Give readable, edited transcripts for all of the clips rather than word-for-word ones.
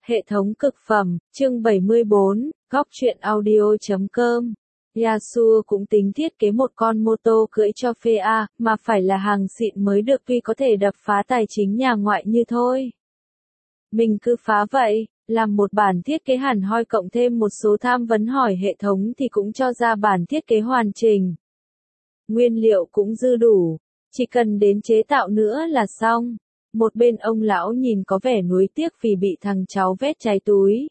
Hệ thống cực phẩm, chương 74, góc truyện audio.com. Yasuo cũng tính thiết kế một con mô tô cưỡi cho Phea, mà phải là hàng xịn mới được tuy có thể đập phá tài chính nhà ngoại như thôi. Mình cứ phá vậy, làm một bản thiết kế hẳn hoi cộng thêm một số tham vấn hỏi hệ thống thì cũng cho ra bản thiết kế hoàn chỉnh. Nguyên liệu cũng dư đủ, chỉ cần đến chế tạo nữa là xong. Một bên ông lão nhìn có vẻ nuối tiếc vì bị thằng cháu vét cháy túi.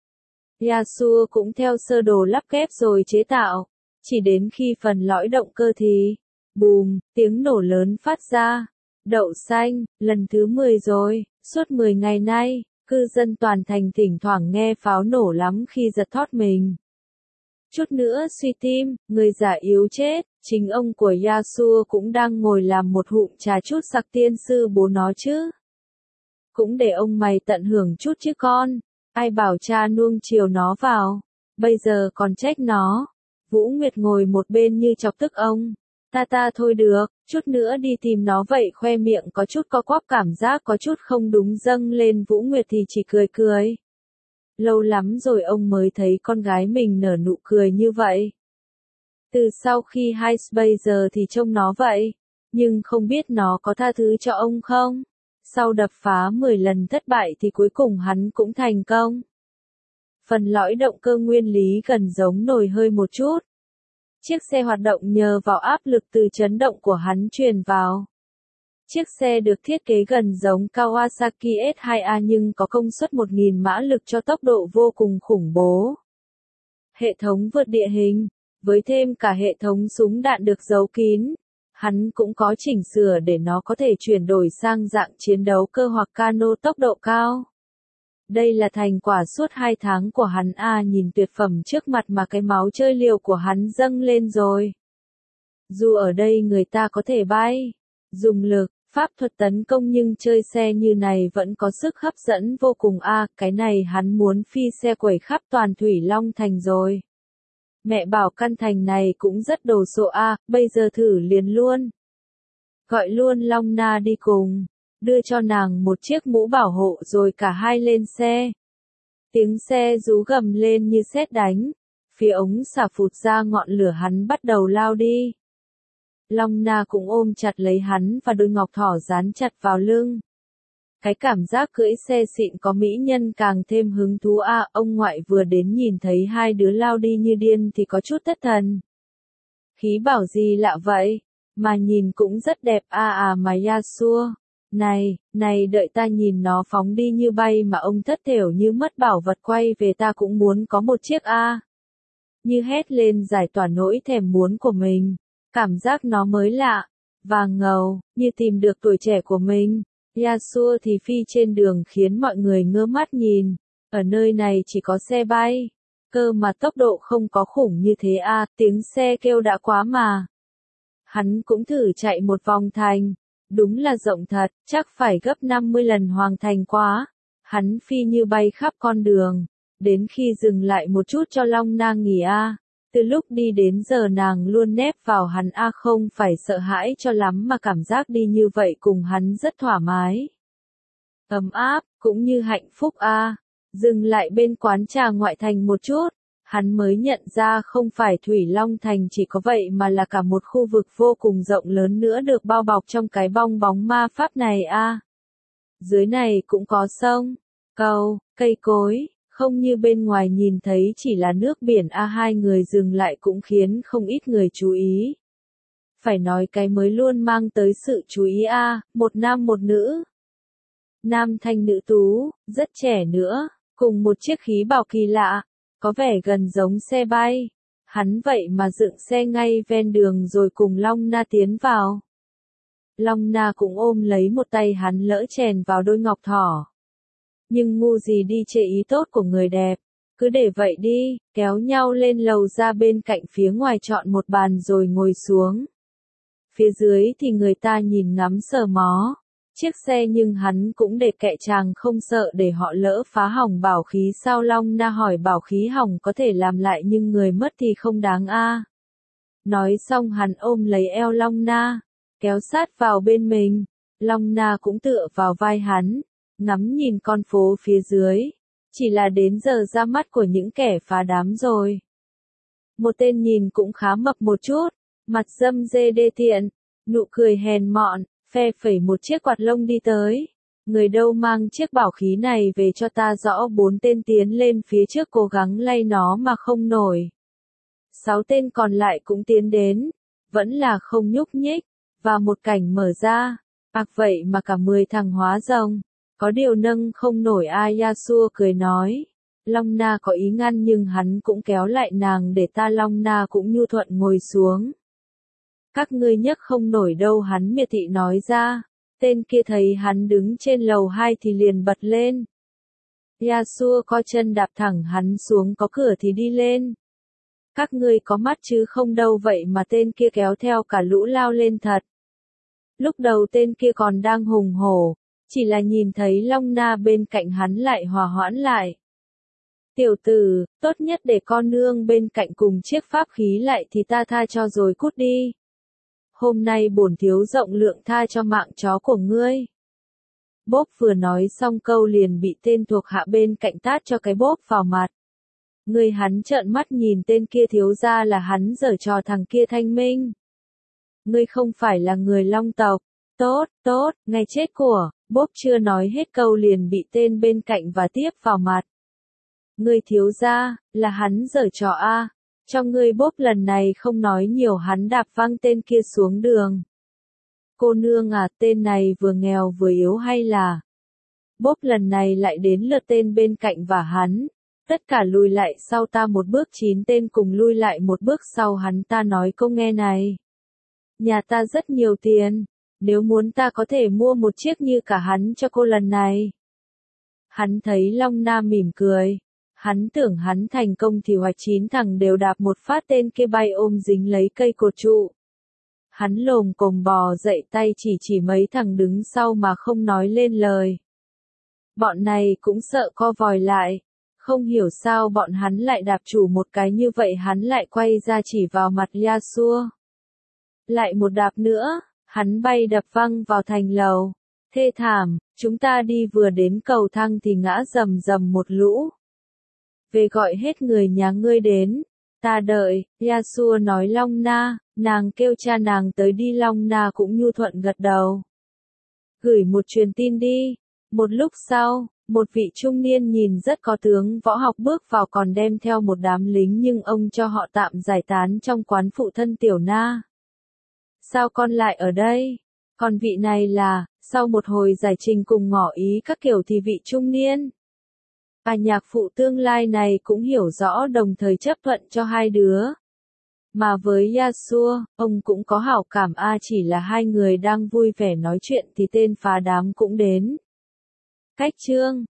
Yasuo cũng theo sơ đồ lắp ghép rồi chế tạo. Chỉ đến khi phần lõi động cơ thì, bùm, tiếng nổ lớn phát ra. Đậu xanh, lần thứ 10 rồi, suốt 10 ngày nay, cư dân toàn thành thỉnh thoảng nghe pháo nổ lắm khi giật thót mình. Chút nữa suy tim, người già yếu chết, chính ông của Yasuo cũng đang ngồi làm một hụm trà chút sặc tiên sư bố nó chứ. Cũng để ông mày tận hưởng chút chứ con, ai bảo cha nuông chiều nó vào, bây giờ còn trách nó. Vũ Nguyệt ngồi một bên như chọc tức ông. Ta thôi được, chút nữa đi tìm nó vậy khoe miệng có chút co quắp cảm giác có chút không đúng dâng lên Vũ Nguyệt thì chỉ cười cười. Lâu lắm rồi ông mới thấy con gái mình nở nụ cười như vậy. Từ sau khi Space giờ thì trông nó vậy, nhưng không biết nó có tha thứ cho ông không? Sau đập phá 10 lần thất bại thì cuối cùng hắn cũng thành công. Phần lõi động cơ nguyên lý gần giống nồi hơi một chút. Chiếc xe hoạt động nhờ vào áp lực từ chấn động của hắn truyền vào. Chiếc xe được thiết kế gần giống Kawasaki S2A nhưng có công suất 1.000 mã lực cho tốc độ vô cùng khủng bố. Hệ thống vượt địa hình, với thêm cả hệ thống súng đạn được giấu kín, hắn cũng có chỉnh sửa để nó có thể chuyển đổi sang dạng chiến đấu cơ hoặc cano tốc độ cao. Đây là thành quả suốt 2 tháng của hắn nhìn tuyệt phẩm trước mặt mà cái máu chơi liều của hắn dâng lên rồi. Dù ở đây người ta có thể bay, dùng lực, pháp thuật tấn công nhưng chơi xe như này vẫn có sức hấp dẫn vô cùng cái này hắn muốn phi xe quẩy khắp toàn Thủy Long Thành rồi. Mẹ bảo căn thành này cũng rất đồ sộ bây giờ thử liền luôn. Gọi luôn Long Na đi cùng, đưa cho nàng một chiếc mũ bảo hộ rồi cả hai lên xe. Tiếng xe rú gầm lên như sét đánh, phía ống xả phụt ra ngọn lửa hắn bắt đầu lao đi. Long Na cũng ôm chặt lấy hắn và đôi ngọc thỏ dán chặt vào lưng. Cái cảm giác cưỡi xe xịn có mỹ nhân càng thêm hứng thú ông ngoại vừa đến nhìn thấy hai đứa lao đi như điên thì có chút thất thần. Khí bảo gì lạ vậy, mà nhìn cũng rất đẹp mà Yasuo. Này đợi ta nhìn nó phóng đi như bay mà ông thất thểu như mất bảo vật quay về ta cũng muốn có một chiếc Như hét lên giải tỏa nỗi thèm muốn của mình. Cảm giác nó mới lạ, vàng ngầu, như tìm được tuổi trẻ của mình. Yasuo thì phi trên đường khiến mọi người ngơ mắt nhìn. Ở nơi này chỉ có xe bay. Cơ mà tốc độ không có khủng như thế tiếng xe kêu đã quá mà. Hắn cũng thử chạy một vòng thành. Đúng là rộng thật, chắc phải gấp 50 lần Hoàng Thành quá. Hắn phi như bay khắp con đường. Đến khi dừng lại một chút cho Long Na nghỉ từ lúc đi đến giờ nàng luôn nép vào hắn không phải sợ hãi cho lắm mà cảm giác đi như vậy cùng hắn rất thoải mái. Ấm áp, cũng như hạnh phúc Dừng lại bên quán trà ngoại thành một chút, hắn mới nhận ra không phải Thủy Long Thành chỉ có vậy mà là cả một khu vực vô cùng rộng lớn nữa được bao bọc trong cái bong bóng ma pháp này Dưới này cũng có sông, cầu, cây cối. Không như bên ngoài nhìn thấy chỉ là nước biển hai người dừng lại cũng khiến không ít người chú ý. Phải nói cái mới luôn mang tới sự chú ý một nam một nữ. Nam thanh nữ tú, rất trẻ nữa, cùng một chiếc khí bảo kỳ lạ, có vẻ gần giống xe bay. Hắn vậy mà dựng xe ngay ven đường rồi cùng Long Na tiến vào. Long Na cũng ôm lấy một tay hắn lỡ chèn vào đôi ngọc thỏ. Nhưng ngu gì đi chê ý tốt của người đẹp, cứ để vậy đi, kéo nhau lên lầu ra bên cạnh phía ngoài chọn một bàn rồi ngồi xuống. Phía dưới thì người ta nhìn ngắm sờ mó, chiếc xe nhưng hắn cũng để kệ chàng không sợ để họ lỡ phá hỏng bảo khí sao Long Na hỏi bảo khí hỏng có thể làm lại nhưng người mất thì không đáng Nói xong hắn ôm lấy eo Long Na, kéo sát vào bên mình, Long Na cũng tựa vào vai hắn. Ngắm nhìn con phố phía dưới, chỉ là đến giờ ra mắt của những kẻ phá đám rồi. Một tên nhìn cũng khá mập một chút, mặt râm rê đê tiện, nụ cười hèn mọn, phe phẩy một chiếc quạt lông đi tới. Người đâu mang chiếc bảo khí này về cho ta rõ. 4 tên tiến lên phía trước cố gắng lay nó mà không nổi. 6 tên còn lại cũng tiến đến, vẫn là không nhúc nhích, và một cảnh mở ra. Vậy mà cả 10 thằng hóa rồng, có điều nâng không nổi ai. Yasuo cười nói. Long Na có ý ngăn nhưng hắn cũng kéo lại nàng để ta. Long Na cũng nhu thuận ngồi xuống. Các ngươi nhấc không nổi đâu, hắn miệt thị nói ra. Tên kia thấy hắn đứng trên lầu 2 thì liền bật lên. Yasuo co chân đạp thẳng hắn xuống, có cửa thì đi lên. Các ngươi có mắt chứ không đâu, vậy mà tên kia kéo theo cả lũ lao lên thật. Lúc đầu tên kia còn đang hùng hổ, chỉ là nhìn thấy Long Na bên cạnh hắn lại hòa hoãn lại. Tiểu tử, tốt nhất để con nương bên cạnh cùng chiếc pháp khí lại thì ta tha cho rồi cút đi. Hôm nay bổn thiếu rộng lượng tha cho mạng chó của ngươi. Bốp vừa nói xong câu liền bị tên thuộc hạ bên cạnh tát cho cái bốp vào mặt. Người hắn trợn mắt nhìn tên kia, thiếu ra là hắn giở trò thằng kia thanh minh. Ngươi không phải là người Long tộc. Tốt, tốt, ngay chết của, bốp chưa nói hết câu liền bị tên bên cạnh và tiếp vào mặt. Ngươi thiếu ra, là hắn giở trò a. Trong ngươi bốp lần này không nói nhiều, hắn đạp văng tên kia xuống đường. Cô nương à, tên này vừa nghèo vừa yếu hay là? Bốp lần này lại đến lượt tên bên cạnh và hắn. Tất cả lùi lại sau ta một bước, 9 tên cùng lui lại một bước sau hắn. Ta nói câu nghe này. Nhà ta rất nhiều tiền. Nếu muốn ta có thể mua một chiếc như cả hắn cho cô lần này. Hắn thấy Long Na mỉm cười. Hắn tưởng hắn thành công thì hoạch 9 thằng đều đạp một phát tên kia bay ôm dính lấy cây cột trụ. Hắn lồm cồm bò dậy, tay chỉ mấy thằng đứng sau mà không nói lên lời. Bọn này cũng sợ co vòi lại. Không hiểu sao bọn hắn lại đạp chủ một cái như vậy, hắn lại quay ra chỉ vào mặt Yasuo. Lại một đạp nữa, hắn bay đập văng vào thành lầu. Thê thảm, chúng ta đi vừa đến cầu thang thì ngã rầm rầm một lũ. Về gọi hết người nhà ngươi đến. Ta đợi, Yasuo nói Long Na, nàng kêu cha nàng tới đi. Long Na cũng nhu thuận gật đầu. Gửi một truyền tin đi. Một lúc sau, một vị trung niên nhìn rất có tướng võ học bước vào còn đem theo một đám lính, nhưng ông cho họ tạm giải tán trong quán phụ thân Tiểu Na. Sao con lại ở đây? Còn vị này là, sau một hồi giải trình cùng ngỏ ý các kiểu thì vị trung niên nhạc phụ tương lai này cũng hiểu rõ, đồng thời chấp thuận cho hai đứa. Mà với Yasuo, ông cũng có hảo cảm chỉ là hai người đang vui vẻ nói chuyện thì tên phá đám cũng đến. Cách chương